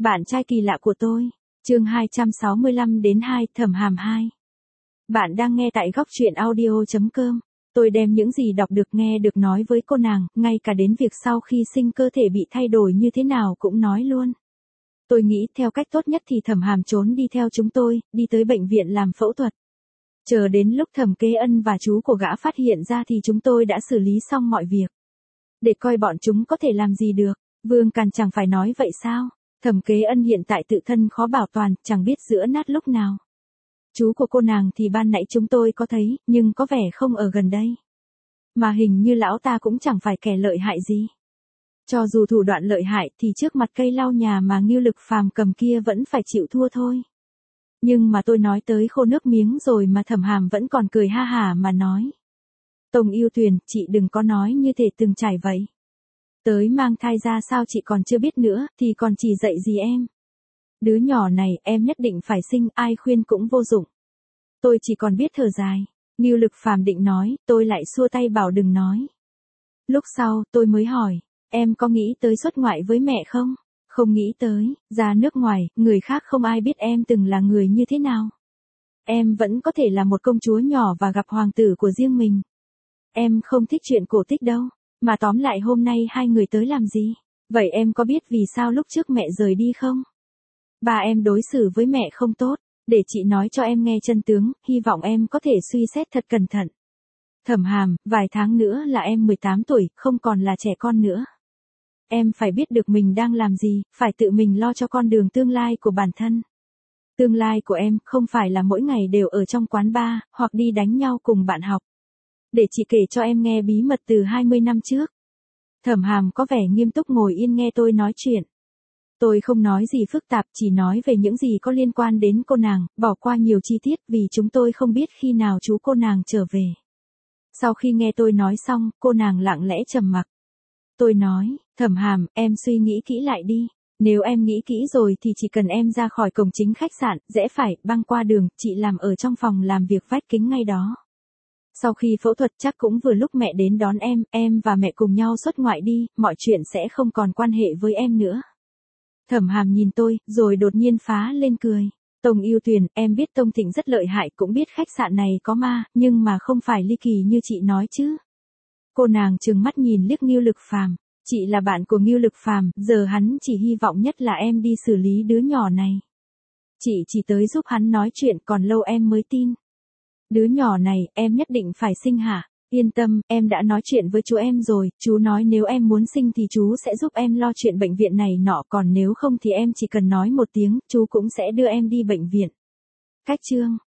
Bạn trai kỳ lạ của tôi. Chương 265 đến 2, Thẩm Hàm 2. Bạn đang nghe tại góc truyện audio.com. Tôi đem những gì đọc được nghe được nói với cô nàng, ngay cả đến việc sau khi sinh cơ thể bị thay đổi như thế nào cũng nói luôn. Tôi nghĩ theo cách tốt nhất thì Thẩm Hàm trốn đi theo chúng tôi, đi tới bệnh viện làm phẫu thuật. Chờ đến lúc Thẩm Kế Ân và chú của gã phát hiện ra thì chúng tôi đã xử lý xong mọi việc. Để coi bọn chúng có thể làm gì được, Vương Càn chẳng phải nói vậy sao? Thẩm Kế Ân hiện tại tự thân khó bảo toàn, chẳng biết giữa nát lúc nào. Chú của cô nàng thì ban nãy chúng tôi có thấy, nhưng có vẻ không ở gần đây. Mà hình như lão ta cũng chẳng phải kẻ lợi hại gì. Cho dù thủ đoạn lợi hại thì trước mặt cây lau nhà mà Ngưu Lực Phàm cầm kia vẫn phải chịu thua thôi. Nhưng mà tôi nói tới khô nước miếng rồi mà Thẩm Hàm vẫn còn cười ha hả mà nói. Tông Yêu Tuyền, chị đừng có nói như thể từng trải vậy. Tới mang thai ra sao chị còn chưa biết nữa, thì còn chỉ dạy gì em. Đứa nhỏ này em nhất định phải sinh, ai khuyên cũng vô dụng. Tôi chỉ còn biết thở dài. Ngưu Lực Phàm định nói, tôi lại xua tay bảo đừng nói. Lúc sau, tôi mới hỏi, em có nghĩ tới xuất ngoại với mẹ không? Không nghĩ tới, ra nước ngoài, người khác không ai biết em từng là người như thế nào. Em vẫn có thể là một công chúa nhỏ và gặp hoàng tử của riêng mình. Em không thích chuyện cổ tích đâu. Mà tóm lại hôm nay hai người tới làm gì? Vậy em có biết vì sao lúc trước mẹ rời đi không? Ba em đối xử với mẹ không tốt, để chị nói cho em nghe chân tướng, hy vọng em có thể suy xét thật cẩn thận. Thẩm Hàm, vài tháng nữa là em 18 tuổi, không còn là trẻ con nữa. Em phải biết được mình đang làm gì, phải tự mình lo cho con đường tương lai của bản thân. Tương lai của em không phải là mỗi ngày đều ở trong quán bar, hoặc đi đánh nhau cùng bạn học. Để chị kể cho em nghe bí mật từ 20 năm trước. Thẩm Hàm có vẻ nghiêm túc ngồi yên nghe tôi nói chuyện. Tôi không nói gì phức tạp, chỉ nói về những gì có liên quan đến cô nàng, bỏ qua nhiều chi tiết vì chúng tôi không biết khi nào chú cô nàng trở về. Sau khi nghe tôi nói xong, cô nàng lặng lẽ trầm mặc. Tôi nói, Thẩm Hàm, em suy nghĩ kỹ lại đi. Nếu em nghĩ kỹ rồi thì chỉ cần em ra khỏi cổng chính khách sạn, rẽ phải, băng qua đường, chị làm ở trong phòng làm việc vách kính ngay đó. Sau khi phẫu thuật chắc cũng vừa lúc mẹ đến đón em và mẹ cùng nhau xuất ngoại đi, mọi chuyện sẽ không còn quan hệ với em nữa. Thẩm Hàm nhìn tôi, rồi đột nhiên phá lên cười. Tông Yêu Tuyền, em biết Tông Thịnh rất lợi hại, cũng biết khách sạn này có ma, nhưng mà không phải ly kỳ như chị nói chứ. Cô nàng trừng mắt nhìn liếc Ngưu Lực Phàm. Chị là bạn của Ngưu Lực Phàm, giờ hắn chỉ hy vọng nhất là em đi xử lý đứa nhỏ này. Chị chỉ tới giúp hắn nói chuyện, còn lâu em mới tin. Đứa nhỏ này, em nhất định phải sinh hả? Yên tâm, em đã nói chuyện với chú em rồi, chú nói nếu em muốn sinh thì chú sẽ giúp em lo chuyện bệnh viện này nọ, còn nếu không thì em chỉ cần nói một tiếng, chú cũng sẽ đưa em đi bệnh viện. Cách chương.